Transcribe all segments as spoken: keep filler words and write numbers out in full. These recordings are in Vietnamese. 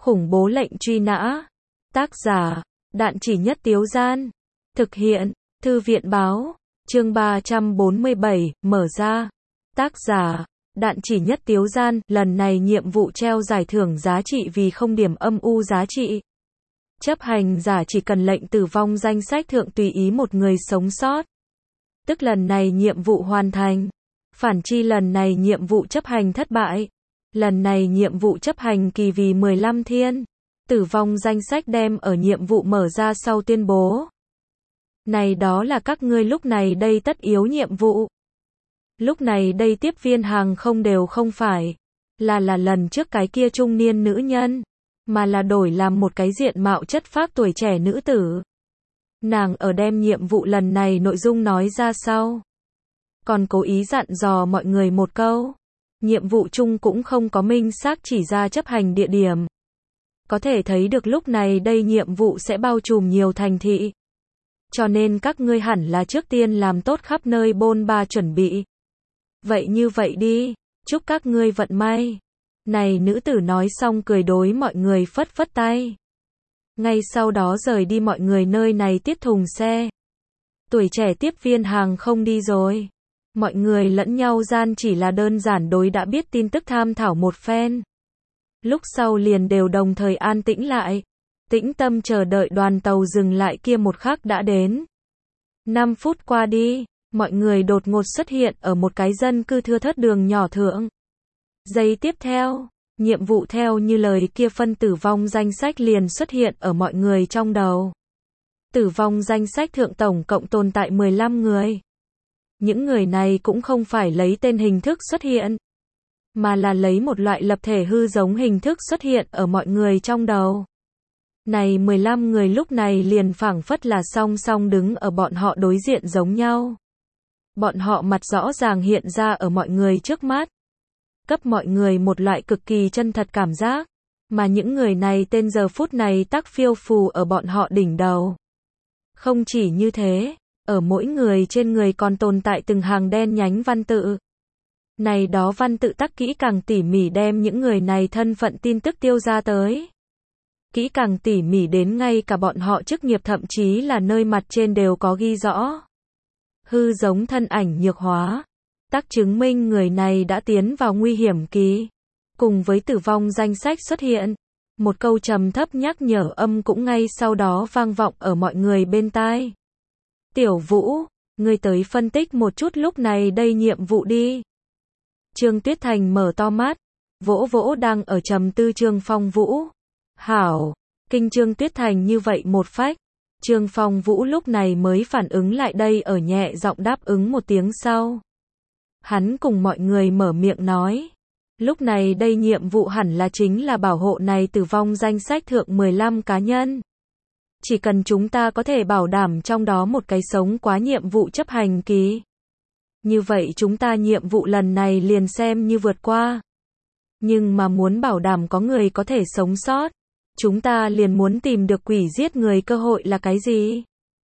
Khủng bố lệnh truy nã. Tác giả, Đạn Chỉ Nhất Tiếu Gian. Thực hiện, Thư viện Báo. Chương ba trăm bốn mươi bảy, mở ra. Tác giả, Đạn Chỉ Nhất Tiếu Gian. Lần này nhiệm vụ treo giải thưởng giá trị vì không điểm âm u giá trị. Chấp hành giả chỉ cần lệnh tử vong danh sách thượng tùy ý một người sống sót. Tức lần này nhiệm vụ hoàn thành. Phản chi lần này nhiệm vụ chấp hành thất bại. Lần này nhiệm vụ chấp hành kỳ vì mười lăm thiên. Tử vong danh sách đem ở nhiệm vụ mở ra sau tuyên bố. Này đó là các ngươi lúc này đây tất yếu nhiệm vụ. Lúc này đây tiếp viên hàng không đều không phải là là lần trước cái kia trung niên nữ nhân, mà là đổi làm một cái diện mạo chất phác tuổi trẻ nữ tử. Nàng ở đem nhiệm vụ lần này nội dung nói ra sau. Còn cố ý dặn dò mọi người một câu. Nhiệm vụ chung cũng không có minh xác chỉ ra chấp hành địa điểm. Có thể thấy được lúc này đây nhiệm vụ sẽ bao trùm nhiều thành thị. Cho nên các ngươi hẳn là trước tiên làm tốt khắp nơi bôn ba chuẩn bị. Vậy như vậy đi, chúc các ngươi vận may. Này nữ tử nói xong cười đối mọi người phất phất tay. Ngay sau đó rời đi mọi người nơi này tiết thùng xe. Tuổi trẻ tiếp viên hàng không đi rồi. Mọi người lẫn nhau gian chỉ là đơn giản đối đã biết tin tức tham thảo một phen. Lúc sau liền đều đồng thời an tĩnh lại. Tĩnh tâm chờ đợi đoàn tàu dừng lại kia một khắc đã đến. năm phút qua đi, mọi người đột ngột xuất hiện ở một cái dân cư thưa thớt đường nhỏ thượng. Giây tiếp theo, nhiệm vụ theo như lời kia phân tử vong danh sách liền xuất hiện ở mọi người trong đầu. Tử vong danh sách thượng tổng cộng tồn tại mười lăm người. Những người này cũng không phải lấy tên hình thức xuất hiện, mà là lấy một loại lập thể hư giống hình thức xuất hiện ở mọi người trong đầu. Này mười lăm người lúc này liền phảng phất là song song đứng ở bọn họ đối diện giống nhau. Bọn họ mặt rõ ràng hiện ra ở mọi người trước mắt. Cấp mọi người một loại cực kỳ chân thật cảm giác. Mà những người này tên giờ phút này tắc phiêu phù ở bọn họ đỉnh đầu. Không chỉ như thế, ở mỗi người trên người còn tồn tại từng hàng đen nhánh văn tự. Này đó văn tự tắc kỹ càng tỉ mỉ đem những người này thân phận tin tức tiêu ra tới. Kỹ càng tỉ mỉ đến ngay cả bọn họ chức nghiệp thậm chí là nơi mặt trên đều có ghi rõ. Hư giống thân ảnh nhược hóa. Tác chứng minh người này đã tiến vào nguy hiểm kỳ. Cùng với tử vong danh sách xuất hiện. Một câu trầm thấp nhắc nhở âm cũng ngay sau đó vang vọng ở mọi người bên tai. Tiểu Vũ, ngươi tới phân tích một chút lúc này đây nhiệm vụ đi. Trương Tuyết Thành mở to mắt. Vỗ vỗ đang ở trầm tư Trương Phong Vũ. Hảo, kinh Trương Tuyết Thành như vậy một phách. Trương Phong Vũ lúc này mới phản ứng lại đây ở nhẹ giọng đáp ứng một tiếng sau. Hắn cùng mọi người mở miệng nói. Lúc này đây nhiệm vụ hẳn là chính là bảo hộ này tử vong danh sách thượng mười lăm cá nhân. Chỉ cần chúng ta có thể bảo đảm trong đó một cái sống quá nhiệm vụ chấp hành kỳ. Như vậy chúng ta nhiệm vụ lần này liền xem như vượt qua. Nhưng mà muốn bảo đảm có người có thể sống sót. Chúng ta liền muốn tìm được quỷ giết người cơ hội là cái gì?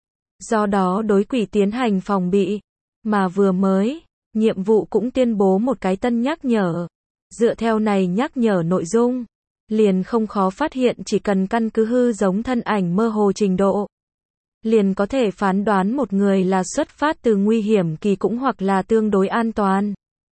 Do đó đối quỷ tiến hành phòng bị. Mà vừa mới, nhiệm vụ cũng tuyên bố một cái tân nhắc nhở. Dựa theo này nhắc nhở nội dung, liền không khó phát hiện chỉ cần căn cứ hư giống thân ảnh mơ hồ trình độ. Liền có thể phán đoán một người là xuất phát từ nguy hiểm kỳ cũng hoặc là tương đối an toàn.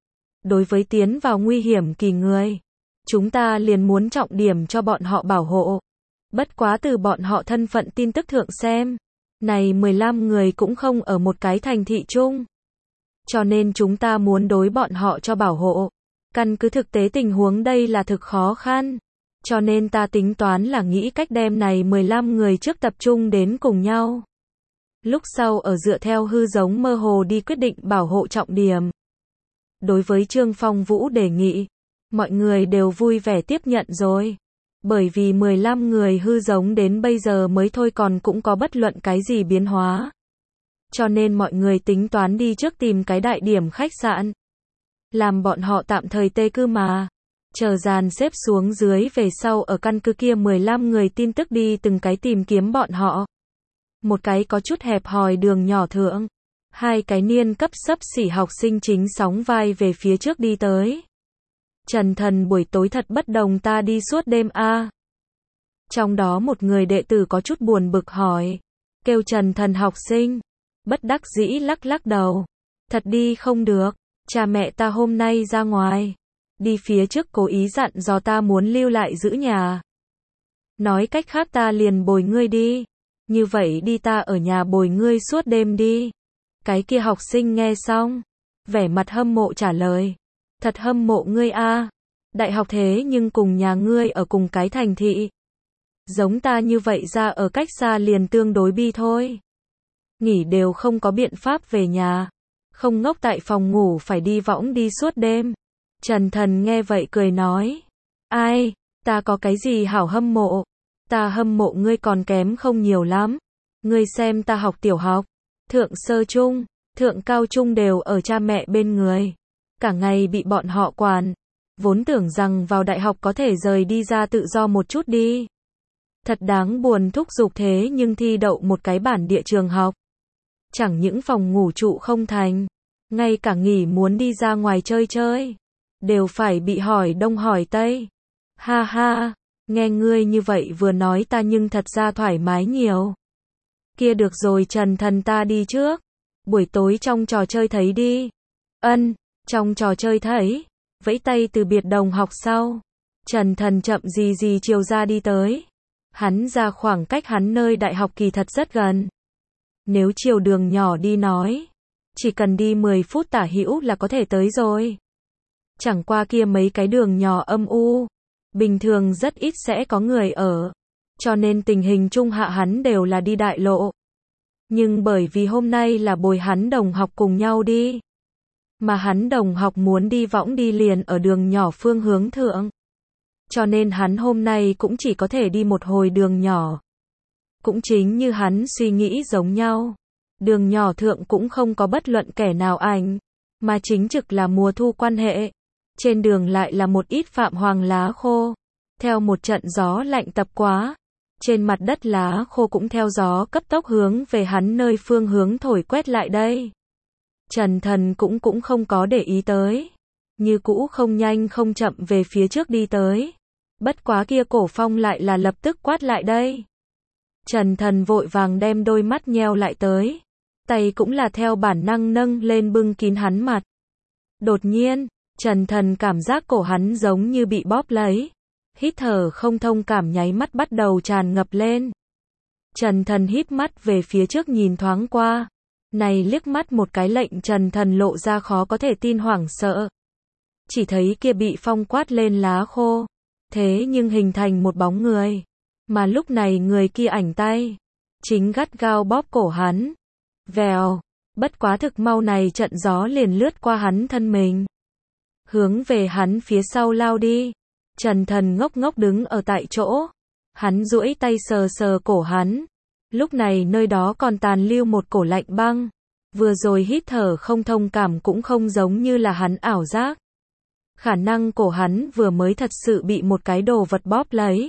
Đối với tiến vào nguy hiểm kỳ người, chúng ta liền muốn trọng điểm cho bọn họ bảo hộ. Bất quá từ bọn họ thân phận tin tức thượng xem, này mười lăm người cũng không ở một cái thành thị chung. Cho nên chúng ta muốn đối bọn họ cho bảo hộ. Căn cứ thực tế tình huống đây là thực khó khăn. Cho nên ta tính toán là nghĩ cách đem này mười lăm người trước tập trung đến cùng nhau. Lúc sau ở dựa theo hư giống mơ hồ đi quyết định bảo hộ trọng điểm. Đối với Trương Phong Vũ đề nghị, mọi người đều vui vẻ tiếp nhận rồi. Bởi vì mười lăm người hư giống đến bây giờ mới thôi còn cũng có bất luận cái gì biến hóa. Cho nên mọi người tính toán đi trước tìm cái đại điểm khách sạn. Làm bọn họ tạm thời tê cư mà. Chờ dàn xếp xuống dưới về sau ở căn cứ kia mười lăm người tin tức đi từng cái tìm kiếm bọn họ. Một cái có chút hẹp hòi đường nhỏ thượng. Hai cái niên cấp xấp xỉ học sinh chính sóng vai về phía trước đi tới. Trần Thần buổi tối thật bất đồng ta đi suốt đêm a. Trong đó một người đệ tử có chút buồn bực hỏi. Kêu Trần Thần học sinh. Bất đắc dĩ lắc lắc đầu. Thật đi không được. Cha mẹ ta hôm nay ra ngoài. Đi phía trước cố ý dặn dò ta muốn lưu lại giữ nhà. Nói cách khác ta liền bồi ngươi đi. Như vậy đi ta ở nhà bồi ngươi suốt đêm đi. Cái kia học sinh nghe xong. Vẻ mặt hâm mộ trả lời. Thật hâm mộ ngươi a. Đại học thế nhưng cùng nhà ngươi ở cùng cái thành thị. Giống ta như vậy ra ở cách xa liền tương đối bi thôi. Nghỉ đều không có biện pháp về nhà. Không ngốc tại phòng ngủ phải đi võng đi suốt đêm. Trần Thần nghe vậy cười nói. Ai, ta có cái gì hảo hâm mộ. Ta hâm mộ ngươi còn kém không nhiều lắm. Ngươi xem ta học tiểu học, thượng sơ trung, thượng cao trung đều ở cha mẹ bên người. Cả ngày bị bọn họ quản. Vốn tưởng rằng vào đại học có thể rời đi ra tự do một chút đi. Thật đáng buồn thúc giục thế nhưng thi đậu một cái bản địa trường học. Chẳng những phòng ngủ trụ không thành. Ngay cả nghỉ muốn đi ra ngoài chơi chơi. Đều phải bị hỏi đông hỏi tây. Ha ha, nghe ngươi như vậy vừa nói ta nhưng thật ra thoải mái nhiều. Kia được rồi Trần Thần ta đi trước. Buổi tối trong trò chơi thấy đi. Ân, trong trò chơi thấy. Vẫy tay từ biệt đồng học sau. Trần Thần chậm gì gì chiều ra đi tới. Hắn ra khoảng cách hắn nơi đại học kỳ thật rất gần. Nếu chiều đường nhỏ đi nói. Chỉ cần đi mười phút tả hữu là có thể tới rồi. Chẳng qua kia mấy cái đường nhỏ âm u. Bình thường rất ít sẽ có người ở. Cho nên tình hình chung hạ hắn đều là đi đại lộ. Nhưng bởi vì hôm nay là bồi hắn đồng học cùng nhau đi. Mà hắn đồng học muốn đi võng đi liền ở đường nhỏ phương hướng thượng. Cho nên hắn hôm nay cũng chỉ có thể đi một hồi đường nhỏ. Cũng chính như hắn suy nghĩ giống nhau. Đường nhỏ thượng cũng không có bất luận kẻ nào ảnh. Mà chính trực là mùa thu quan hệ. Trên đường lại là một ít phạm hoàng lá khô. Theo một trận gió lạnh tập quá. Trên mặt đất lá khô cũng theo gió cấp tốc hướng về hắn nơi phương hướng thổi quét lại đây. Trần Thần cũng cũng không có để ý tới. Như cũ không nhanh không chậm về phía trước đi tới. Bất quá kia cổ phong lại là lập tức quát lại đây. Trần Thần vội vàng đem đôi mắt nheo lại tới. Tay cũng là theo bản năng nâng lên bưng kín hắn mặt. Đột nhiên, Trần Thần cảm giác cổ hắn giống như bị bóp lấy. Hít thở không thông cảm nháy mắt bắt đầu tràn ngập lên. Trần Thần híp mắt về phía trước nhìn thoáng qua. Này liếc mắt một cái lệnh Trần Thần lộ ra khó có thể tin hoảng sợ. Chỉ thấy kia bị phong quát lên lá khô. Thế nhưng hình thành một bóng người. Mà lúc này người kia ảnh tay. Chính gắt gao bóp cổ hắn. Vèo. Bất quá thực mau này trận gió liền lướt qua hắn thân mình. Hướng về hắn phía sau lao đi. Trần Thần ngốc ngốc đứng ở tại chỗ. Hắn duỗi tay sờ sờ cổ hắn. Lúc này nơi đó còn tàn lưu một cổ lạnh băng. Vừa rồi hít thở không thông cảm cũng không giống như là hắn ảo giác. Khả năng cổ hắn vừa mới thật sự bị một cái đồ vật bóp lấy.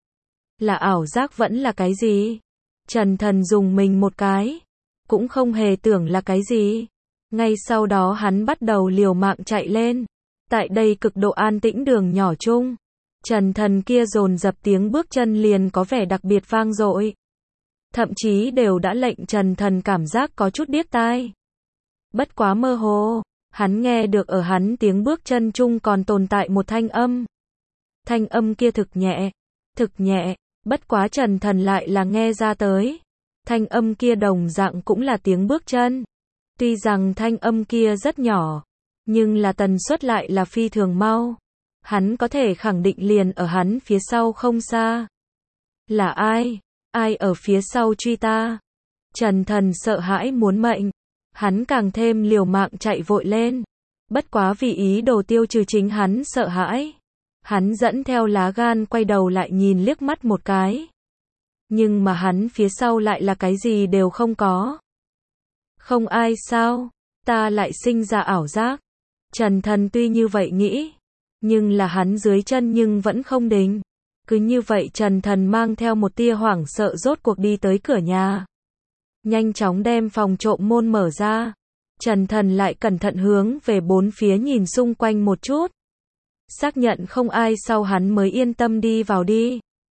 Là ảo giác vẫn là cái gì? Trần Thần dùng mình một cái. Cũng không hề tưởng là cái gì. Ngay sau đó hắn bắt đầu liều mạng chạy lên. Tại đây cực độ an tĩnh đường nhỏ chung. Trần Thần kia dồn dập tiếng bước chân liền có vẻ đặc biệt vang dội. Thậm chí đều đã lệnh Trần Thần cảm giác có chút điếc tai. Bất quá mơ hồ, hắn nghe được ở hắn tiếng bước chân chung còn tồn tại một thanh âm. Thanh âm kia thực nhẹ, thực nhẹ, bất quá Trần Thần lại là nghe ra tới. Thanh âm kia đồng dạng cũng là tiếng bước chân. Tuy rằng thanh âm kia rất nhỏ, nhưng là tần suất lại là phi thường mau. Hắn có thể khẳng định liền ở hắn phía sau không xa. Là ai? Ai ở phía sau truy ta? Trần Thần sợ hãi muốn mệnh. Hắn càng thêm liều mạng chạy vội lên. Bất quá vì ý đồ tiêu trừ chính hắn sợ hãi. Hắn dẫn theo lá gan quay đầu lại nhìn liếc mắt một cái. Nhưng mà hắn phía sau lại là cái gì đều không có. Không ai sao? Ta lại sinh ra ảo giác. Trần Thần tuy như vậy nghĩ. Nhưng là hắn dưới chân nhưng vẫn không định. Cứ như vậy Trần Thần mang theo một tia hoảng sợ rốt cuộc đi tới cửa nhà. Nhanh chóng đem phòng trộm môn mở ra. Trần Thần lại cẩn thận hướng về bốn phía nhìn xung quanh một chút. Xác nhận không ai sau hắn mới yên tâm đi vào đi.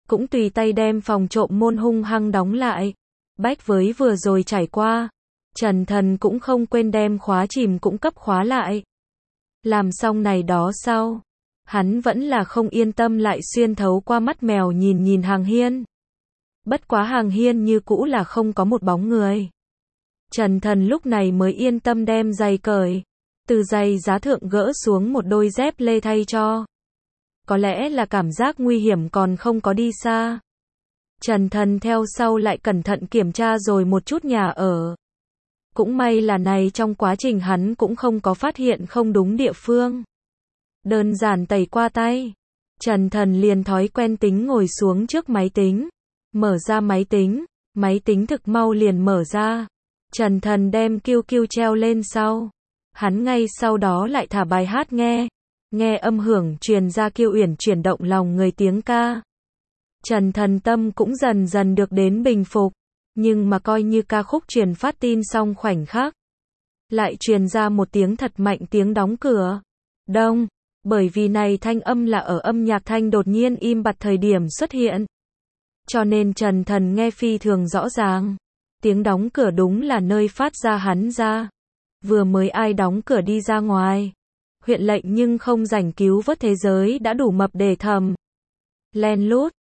cũng tùy tay đem phòng trộm môn hung hăng đóng lại. Bách với vừa rồi trải qua, Trần Thần cũng không quên đem khóa chìm cũng cấp khóa lại. Làm xong này đó sau, hắn vẫn là không yên tâm lại xuyên thấu qua mắt mèo nhìn nhìn hàng hiên. Bất quá hàng hiên như cũ là không có một bóng người. Trần Thần lúc này mới yên tâm đem giày cởi, từ giày giá thượng gỡ xuống một đôi dép lê thay cho. Có lẽ là cảm giác nguy hiểm còn không có đi xa. Trần Thần theo sau lại cẩn thận kiểm tra rồi một chút nhà ở. Cũng may là này trong quá trình hắn cũng không có phát hiện không đúng địa phương. Đơn giản tẩy qua tay, Trần Thần liền thói quen tính ngồi xuống trước máy tính, mở ra máy tính, máy tính thực mau liền mở ra. Trần Thần đem Q Q treo lên sau, hắn ngay sau đó lại thả bài hát nghe, nghe âm hưởng truyền ra Kiêu Uyển chuyển động lòng người tiếng ca. Trần Thần tâm cũng dần dần được đến bình phục, nhưng mà coi như ca khúc truyền phát tin xong khoảnh khắc, lại truyền ra một tiếng thật mạnh tiếng đóng cửa. Đông, bởi vì này thanh âm là ở âm nhạc thanh đột nhiên im bặt thời điểm xuất hiện. Cho nên Trần Thần nghe phi thường rõ ràng. Tiếng đóng cửa đúng là nơi phát ra hắn ra. Vừa mới ai đóng cửa đi ra ngoài. Huyện lệnh nhưng không rảnh cứu vớt thế giới đã đủ mập để thầm. Len lút,